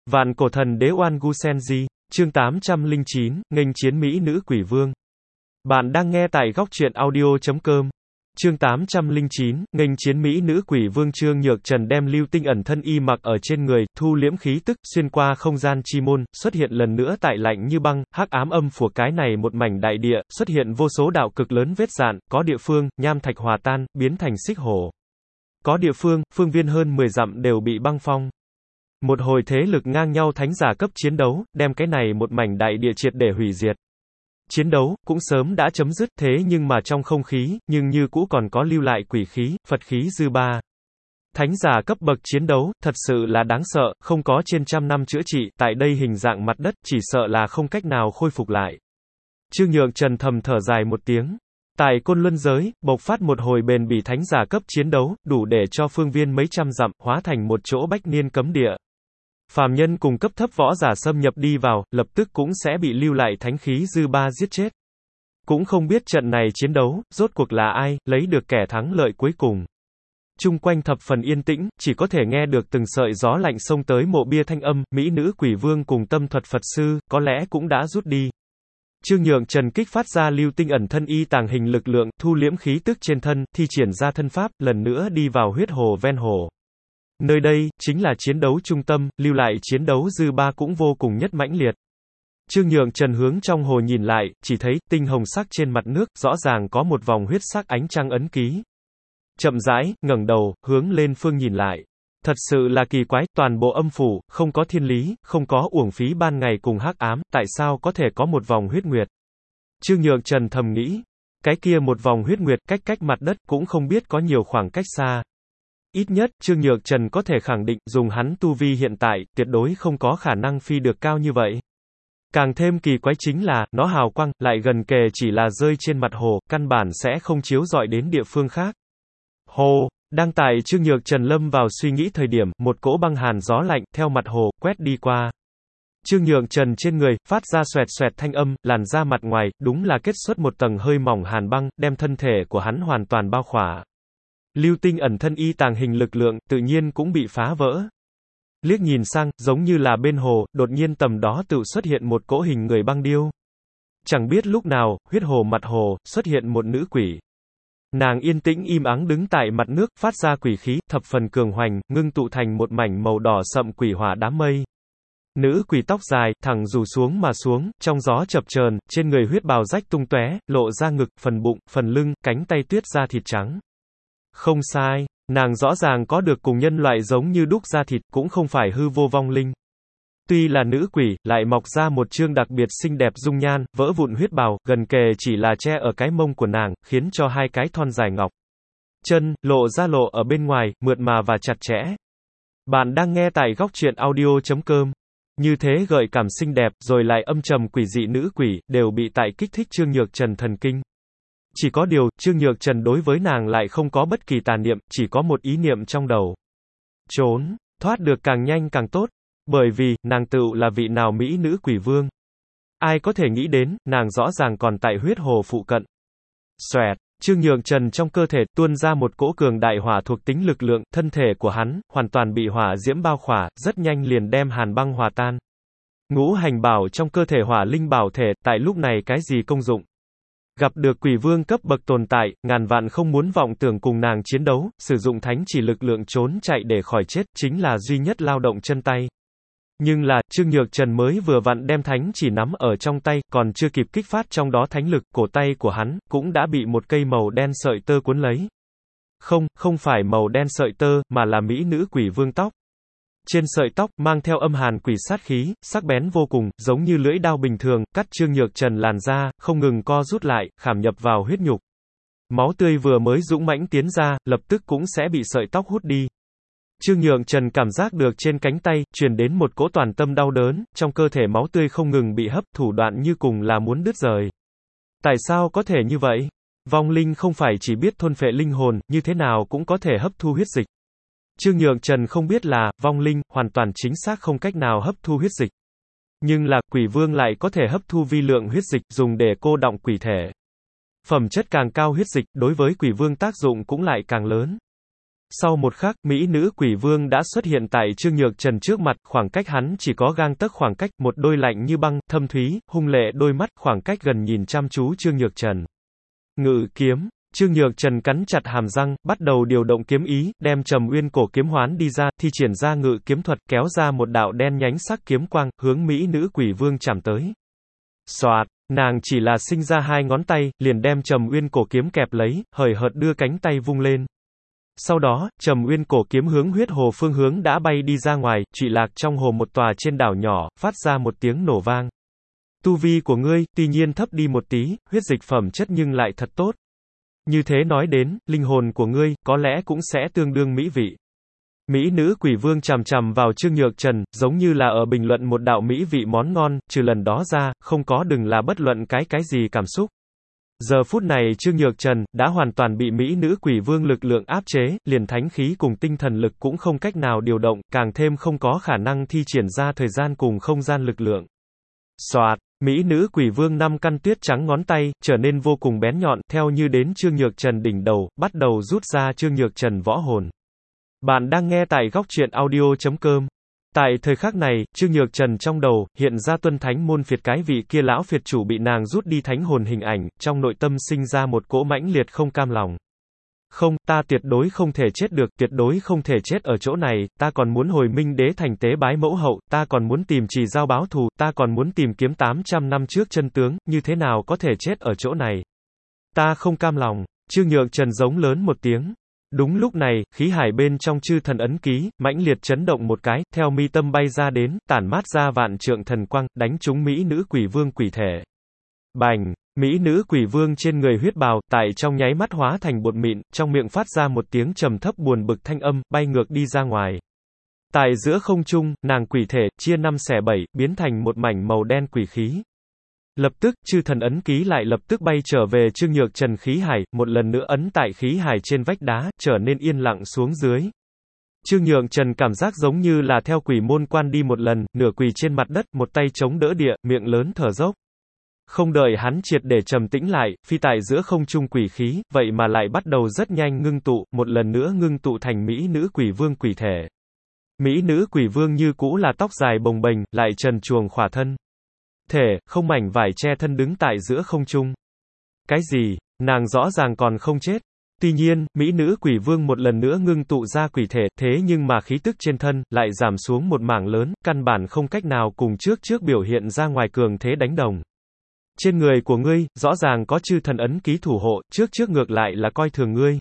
Vạn cổ thần đế Oan Gu Senji, chương 809, nghênh chiến Mỹ nữ quỷ vương. Bạn đang nghe tại góc truyện audio.com. Chương 809, nghênh chiến Mỹ nữ quỷ vương. Trương Nhược Trần đem lưu tinh ẩn thân y mặc ở trên người, thu liễm khí tức, xuyên qua không gian chi môn, xuất hiện lần nữa tại lạnh như băng, hắc ám âm phủ cái này một mảnh đại địa, xuất hiện vô số đạo cực lớn vết dạn, có địa phương, nham thạch hòa tan, biến thành xích hổ. Có địa phương, phương viên hơn 10 dặm đều bị băng phong. Một hồi thế lực ngang nhau thánh giả cấp chiến đấu, đem cái này một mảnh đại địa triệt để hủy diệt. Chiến đấu, cũng sớm đã chấm dứt, thế nhưng mà trong không khí, nhưng như cũ còn có lưu lại quỷ khí, Phật khí dư ba. Thánh giả cấp bậc chiến đấu, thật sự là đáng sợ, không có trên trăm năm chữa trị, tại đây hình dạng mặt đất, chỉ sợ là không cách nào khôi phục lại. Trương Nhược Trần thầm thở dài một tiếng. Tại Côn Luân giới, bộc phát một hồi bền bỉ thánh giả cấp chiến đấu, đủ để cho phương viên mấy trăm dặm, hóa thành một chỗ bách niên cấm địa. Phàm nhân cùng cấp thấp võ giả xâm nhập đi vào, lập tức cũng sẽ bị lưu lại thánh khí dư ba giết chết. Cũng không biết trận này chiến đấu, rốt cuộc là ai, lấy được kẻ thắng lợi cuối cùng. Chung quanh thập phần yên tĩnh, chỉ có thể nghe được từng sợi gió lạnh xông tới mộ bia thanh âm, Mỹ nữ quỷ vương cùng tâm thuật Phật sư, có lẽ cũng đã rút đi. Trương Nhược Trần kích phát ra lưu tinh ẩn thân y tàng hình lực lượng, thu liễm khí tức trên thân, thi triển ra thân pháp, lần nữa đi vào huyết hồ ven hồ. Nơi đây, chính là chiến đấu trung tâm, lưu lại chiến đấu dư ba cũng vô cùng nhất mãnh liệt. Trương Nhược Trần hướng trong hồ nhìn lại, chỉ thấy, tinh hồng sắc trên mặt nước, rõ ràng có một vòng huyết sắc ánh trăng ấn ký. Chậm rãi, ngẩng đầu, hướng lên phương nhìn lại. Thật sự là kỳ quái, toàn bộ âm phủ, không có thiên lý, không có uổng phí ban ngày cùng hắc ám, tại sao có thể có một vòng huyết nguyệt? Trương Nhược Trần thầm nghĩ, cái kia một vòng huyết nguyệt cách mặt đất cũng không biết có nhiều khoảng cách xa. Ít nhất, Trương Nhược Trần có thể khẳng định, dùng hắn tu vi hiện tại, tuyệt đối không có khả năng phi được cao như vậy. Càng thêm kỳ quái chính là, nó hào quang, lại gần kề chỉ là rơi trên mặt hồ, căn bản sẽ không chiếu rọi đến địa phương khác. Hồ, đang tại Trương Nhược Trần lâm vào suy nghĩ thời điểm, một cỗ băng hàn gió lạnh, theo mặt hồ, quét đi qua. Trương Nhược Trần trên người, phát ra xoẹt xoẹt thanh âm, làn da mặt ngoài, đúng là kết xuất một tầng hơi mỏng hàn băng, đem thân thể của hắn hoàn toàn bao khỏa. Lưu tinh ẩn thân y tàng hình lực lượng, tự nhiên cũng bị phá vỡ. Liếc nhìn sang, giống như là bên hồ, đột nhiên tầm đó tự xuất hiện một cỗ hình người băng điêu. Chẳng biết lúc nào, huyết hồ mặt hồ, xuất hiện một nữ quỷ. Nàng yên tĩnh im ắng đứng tại mặt nước, phát ra quỷ khí, thập phần cường hoành, ngưng tụ thành một mảnh màu đỏ sậm quỷ hỏa đám mây. Nữ quỷ tóc dài, thẳng rủ xuống mà xuống, trong gió chập chờn, trên người huyết bào rách tung tóe, lộ ra ngực, phần bụng, phần lưng, cánh tay tuyết da thịt trắng. Không sai, nàng rõ ràng có được cùng nhân loại giống như đúc da thịt, cũng không phải hư vô vong linh. Tuy là nữ quỷ, lại mọc ra một trương đặc biệt xinh đẹp dung nhan, vỡ vụn huyết bào, gần kề chỉ là che ở cái mông của nàng, khiến cho hai cái thon dài ngọc chân, lộ ở bên ngoài, mượt mà và chặt chẽ. Bạn đang nghe tại góc truyện audio.com. Như thế gợi cảm xinh đẹp, rồi lại âm trầm quỷ dị nữ quỷ, đều bị tại kích thích Trương Nhược Trần thần kinh. Chỉ có điều, Trương Nhược Trần đối với nàng lại không có bất kỳ tà niệm, chỉ có một ý niệm trong đầu. Trốn, thoát được càng nhanh càng tốt. Bởi vì, nàng tựu là vị nào Mỹ nữ quỷ vương. Ai có thể nghĩ đến, nàng rõ ràng còn tại huyết hồ phụ cận. Xoẹt, Trương Nhược Trần trong cơ thể tuôn ra một cỗ cường đại hỏa thuộc tính lực lượng, thân thể của hắn, hoàn toàn bị hỏa diễm bao khỏa, rất nhanh liền đem hàn băng hòa tan. Ngũ hành bảo trong cơ thể hỏa linh bảo thể, tại lúc này cái gì công dụng? Gặp được quỷ vương cấp bậc tồn tại, ngàn vạn không muốn vọng tưởng cùng nàng chiến đấu, sử dụng thánh chỉ lực lượng trốn chạy để khỏi chết, chính là duy nhất lao động chân tay. Nhưng là, Trương Nhược Trần mới vừa vặn đem thánh chỉ nắm ở trong tay, còn chưa kịp kích phát trong đó thánh lực, cổ tay của hắn, cũng đã bị một cây màu đen sợi tơ cuốn lấy. Không phải màu đen sợi tơ, mà là Mỹ nữ quỷ vương tóc. Trên sợi tóc, mang theo âm hàn quỷ sát khí, sắc bén vô cùng, giống như lưỡi đao bình thường, cắt Trương Nhược Trần làn da, không ngừng co rút lại, khảm nhập vào huyết nhục. Máu tươi vừa mới dũng mãnh tiến ra, lập tức cũng sẽ bị sợi tóc hút đi. Trương Nhược Trần cảm giác được trên cánh tay, truyền đến một cỗ toàn tâm đau đớn, trong cơ thể máu tươi không ngừng bị hấp, thủ đoạn như cùng là muốn đứt rời. Tại sao có thể như vậy? Vong linh không phải chỉ biết thôn phệ linh hồn, như thế nào cũng có thể hấp thu huyết dịch. Trương Nhược Trần không biết là, vong linh, hoàn toàn chính xác không cách nào hấp thu huyết dịch. Nhưng là, quỷ vương lại có thể hấp thu vi lượng huyết dịch, dùng để cô đọng quỷ thể. Phẩm chất càng cao huyết dịch, đối với quỷ vương tác dụng cũng lại càng lớn. Sau một khắc, Mỹ nữ quỷ vương đã xuất hiện tại Trương Nhược Trần trước mặt, khoảng cách hắn chỉ có gang tấc khoảng cách, một đôi lạnh như băng, thâm thúy, hung lệ đôi mắt, khoảng cách gần nhìn chăm chú Trương Nhược Trần. Ngự kiếm. Trương Nhược Trần cắn chặt hàm răng, bắt đầu điều động kiếm ý, đem Trầm Uyên cổ kiếm hoán đi ra, thi triển ra ngự kiếm thuật, kéo ra một đạo đen nhánh sắc kiếm quang, hướng Mỹ nữ quỷ vương chạm tới. Soạt, nàng chỉ là sinh ra hai ngón tay, liền đem Trầm Uyên cổ kiếm kẹp lấy, hời hợt đưa cánh tay vung lên. Sau đó, Trầm Uyên cổ kiếm hướng huyết hồ phương hướng đã bay đi ra ngoài, trụy lạc trong hồ một tòa trên đảo nhỏ, phát ra một tiếng nổ vang. Tu vi của ngươi, tuy nhiên thấp đi một tí, huyết dịch phẩm chất nhưng lại thật tốt. Như thế nói đến, linh hồn của ngươi, có lẽ cũng sẽ tương đương mỹ vị. Mỹ nữ quỷ vương chằm chằm vào Trương Nhược Trần, giống như là ở bình luận một đạo mỹ vị món ngon, trừ lần đó ra, không có đừng là bất luận cái gì cảm xúc. Giờ phút này Trương Nhược Trần, đã hoàn toàn bị Mỹ nữ quỷ vương lực lượng áp chế, liền thánh khí cùng tinh thần lực cũng không cách nào điều động, càng thêm không có khả năng thi triển ra thời gian cùng không gian lực lượng. Soạt, Mỹ nữ quỷ vương năm căn tuyết trắng ngón tay, trở nên vô cùng bén nhọn, theo như đến Trương Nhược Trần đỉnh đầu, bắt đầu rút ra Trương Nhược Trần võ hồn. Bạn đang nghe tại góc truyện audio.com. Tại thời khắc này, Trương Nhược Trần trong đầu, hiện ra Tuân Thánh môn phiệt cái vị kia lão phiệt chủ bị nàng rút đi thánh hồn hình ảnh, trong nội tâm sinh ra một cỗ mãnh liệt không cam lòng. Không, ta tuyệt đối không thể chết được, tuyệt đối không thể chết ở chỗ này, ta còn muốn hồi Minh Đế thành tế bái mẫu hậu, ta còn muốn tìm Trì Dao báo thù, ta còn muốn tìm kiếm 800 năm trước chân tướng, như thế nào có thể chết ở chỗ này. Ta không cam lòng, Trương Nhược Trần giống lớn một tiếng. Đúng lúc này, khí hải bên trong chư thần ấn ký, mãnh liệt chấn động một cái, theo mi tâm bay ra đến, tản mát ra vạn trượng thần quang, đánh trúng Mỹ nữ quỷ vương quỷ thể. Bành! Mỹ nữ quỷ vương trên người huyết bào, tại trong nháy mắt hóa thành bột mịn, trong miệng phát ra một tiếng trầm thấp buồn bực thanh âm, bay ngược đi ra ngoài. Tại giữa không trung, nàng quỷ thể, chia 5 xẻ 7, biến thành một mảnh màu đen quỷ khí. Lập tức, chư thần ấn ký lại lập tức bay trở về Trương Nhược Trần khí hải, một lần nữa ấn tại khí hải trên vách đá, trở nên yên lặng xuống dưới. Trương Nhược Trần cảm giác giống như là theo quỷ môn quan đi một lần, nửa quỳ trên mặt đất, một tay chống đỡ địa, miệng lớn thở dốc. Không đợi hắn triệt để trầm tĩnh lại, phi tại giữa không trung quỷ khí, vậy mà lại bắt đầu rất nhanh ngưng tụ, một lần nữa ngưng tụ thành Mỹ nữ quỷ vương quỷ thể. Mỹ nữ quỷ vương như cũ là tóc dài bồng bềnh, lại trần truồng khỏa thân. Thể, không mảnh vải che thân đứng tại giữa không trung. Cái gì? Nàng rõ ràng còn không chết. Tuy nhiên, Mỹ nữ quỷ vương một lần nữa ngưng tụ ra quỷ thể, thế nhưng mà khí tức trên thân, lại giảm xuống một mảng lớn, căn bản không cách nào cùng trước biểu hiện ra ngoài cường thế đánh đồng. Trên người của ngươi, rõ ràng có chư thần ấn ký thủ hộ, trước ngược lại là coi thường ngươi.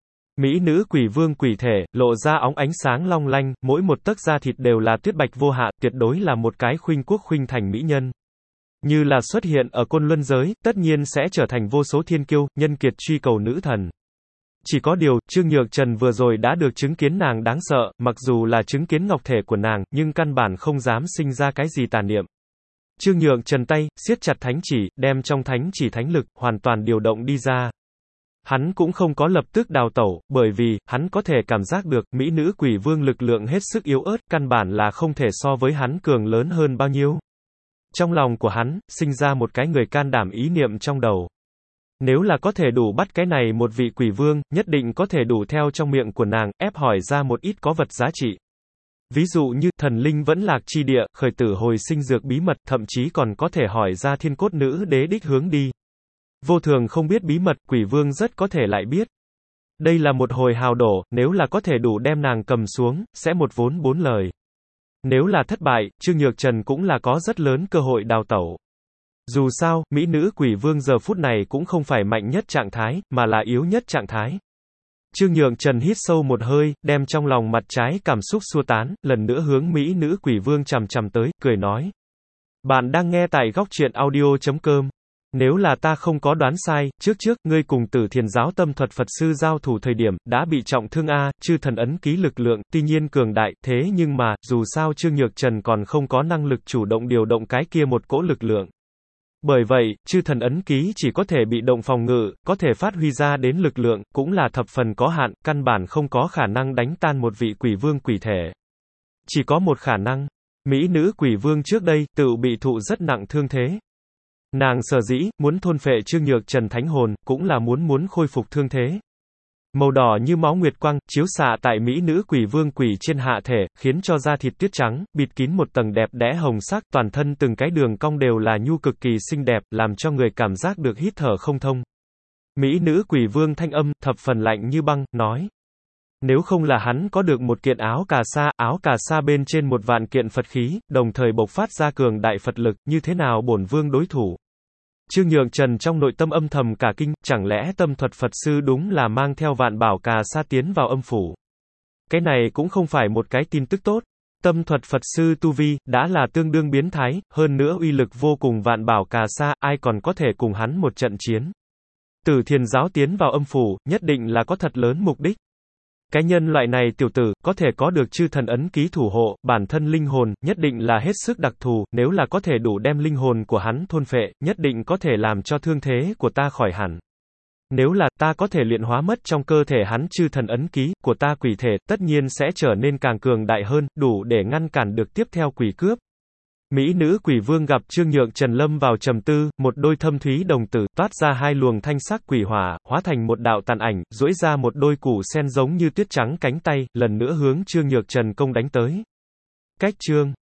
Mỹ nữ quỷ vương quỷ thể, lộ ra óng ánh sáng long lanh, mỗi một tấc da thịt đều là tuyết bạch vô hạ, tuyệt đối là một cái khuynh quốc khuynh thành mỹ nhân. Như là xuất hiện ở côn luân giới, tất nhiên sẽ trở thành vô số thiên kiêu, nhân kiệt truy cầu nữ thần. Chỉ có điều, Trương Nhược Trần vừa rồi đã được chứng kiến nàng đáng sợ, mặc dù là chứng kiến ngọc thể của nàng, nhưng căn bản không dám sinh ra cái gì tà niệm. Trương Nhược Trần tay, siết chặt thánh chỉ, đem trong thánh chỉ thánh lực, hoàn toàn điều động đi ra. Hắn cũng không có lập tức đào tẩu, bởi vì, hắn có thể cảm giác được, Mỹ nữ quỷ vương lực lượng hết sức yếu ớt, căn bản là không thể so với hắn cường lớn hơn bao nhiêu. Trong lòng của hắn, sinh ra một cái người can đảm ý niệm trong đầu. Nếu là có thể đủ bắt cái này một vị quỷ vương, nhất định có thể đủ theo trong miệng của nàng, ép hỏi ra một ít có vật giá trị. Ví dụ như, thần linh vẫn lạc chi địa, khởi tử hồi sinh dược bí mật, thậm chí còn có thể hỏi ra thiên cốt nữ đế đích hướng đi. Vô thường không biết bí mật, quỷ vương rất có thể lại biết. Đây là một hồi hào đổ, nếu là có thể đủ đem nàng cầm xuống, sẽ một vốn bốn lời. Nếu là thất bại, Trương Nhược Trần cũng là có rất lớn cơ hội đào tẩu. Dù sao, Mỹ nữ quỷ vương giờ phút này cũng không phải mạnh nhất trạng thái, mà là yếu nhất trạng thái. Trương Nhược Trần hít sâu một hơi, đem trong lòng mặt trái cảm xúc xua tán, lần nữa hướng Mỹ nữ quỷ vương chằm chằm tới, cười nói. Bạn đang nghe tại góc truyện audio.com. Nếu là ta không có đoán sai, trước, ngươi cùng Tử Thiền giáo tâm thuật Phật sư giao thủ thời điểm, đã bị trọng thương chư thần ấn ký lực lượng, tuy nhiên cường đại, thế nhưng mà, dù sao Trương Nhược Trần còn không có năng lực chủ động điều động cái kia một cỗ lực lượng. Bởi vậy, chư thần ấn ký chỉ có thể bị động phòng ngự, có thể phát huy ra đến lực lượng, cũng là thập phần có hạn, căn bản không có khả năng đánh tan một vị quỷ vương quỷ thể. Chỉ có một khả năng, Mỹ nữ quỷ vương trước đây, tự bị thụ rất nặng thương thế. Nàng sở dĩ, muốn thôn phệ Trương Nhược Trần thánh hồn, cũng là muốn khôi phục thương thế. Màu đỏ như máu nguyệt quang, chiếu xạ tại mỹ nữ quỷ vương quỷ trên hạ thể, khiến cho da thịt tuyết trắng, bịt kín một tầng đẹp đẽ hồng sắc, toàn thân từng cái đường cong đều là nhu cực kỳ xinh đẹp, làm cho người cảm giác được hít thở không thông. Mỹ nữ quỷ vương thanh âm, thập phần lạnh như băng, nói. Nếu không là hắn có được một kiện áo cà sa bên trên một vạn kiện Phật khí, đồng thời bộc phát ra cường đại Phật lực, như thế nào bổn vương đối thủ? Trương Nhượng Trần trong nội tâm âm thầm cả kinh, chẳng lẽ tâm thuật Phật sư đúng là mang theo vạn bảo cà sa tiến vào âm phủ? Cái này cũng không phải một cái tin tức tốt. Tâm thuật Phật sư tu vi, đã là tương đương biến thái, hơn nữa uy lực vô cùng vạn bảo cà sa, ai còn có thể cùng hắn một trận chiến. Tử Thiền giáo tiến vào âm phủ, nhất định là có thật lớn mục đích. Cái nhân loại này tiểu tử, có thể có được chư thần ấn ký thủ hộ, bản thân linh hồn, nhất định là hết sức đặc thù, nếu là có thể đủ đem linh hồn của hắn thôn phệ, nhất định có thể làm cho thương thế của ta khỏi hẳn. Nếu là, ta có thể luyện hóa mất trong cơ thể hắn chư thần ấn ký, của ta quỷ thể, tất nhiên sẽ trở nên càng cường đại hơn, đủ để ngăn cản được tiếp theo quỷ cướp. Mỹ nữ quỷ vương gặp Trương Nhượng Trần lâm vào trầm tư, một đôi thâm thúy đồng tử, toát ra hai luồng thanh sắc quỷ hỏa, hóa thành một đạo tàn ảnh, duỗi ra một đôi củ sen giống như tuyết trắng cánh tay, lần nữa hướng Trương Nhượng Trần công đánh tới. Cách chương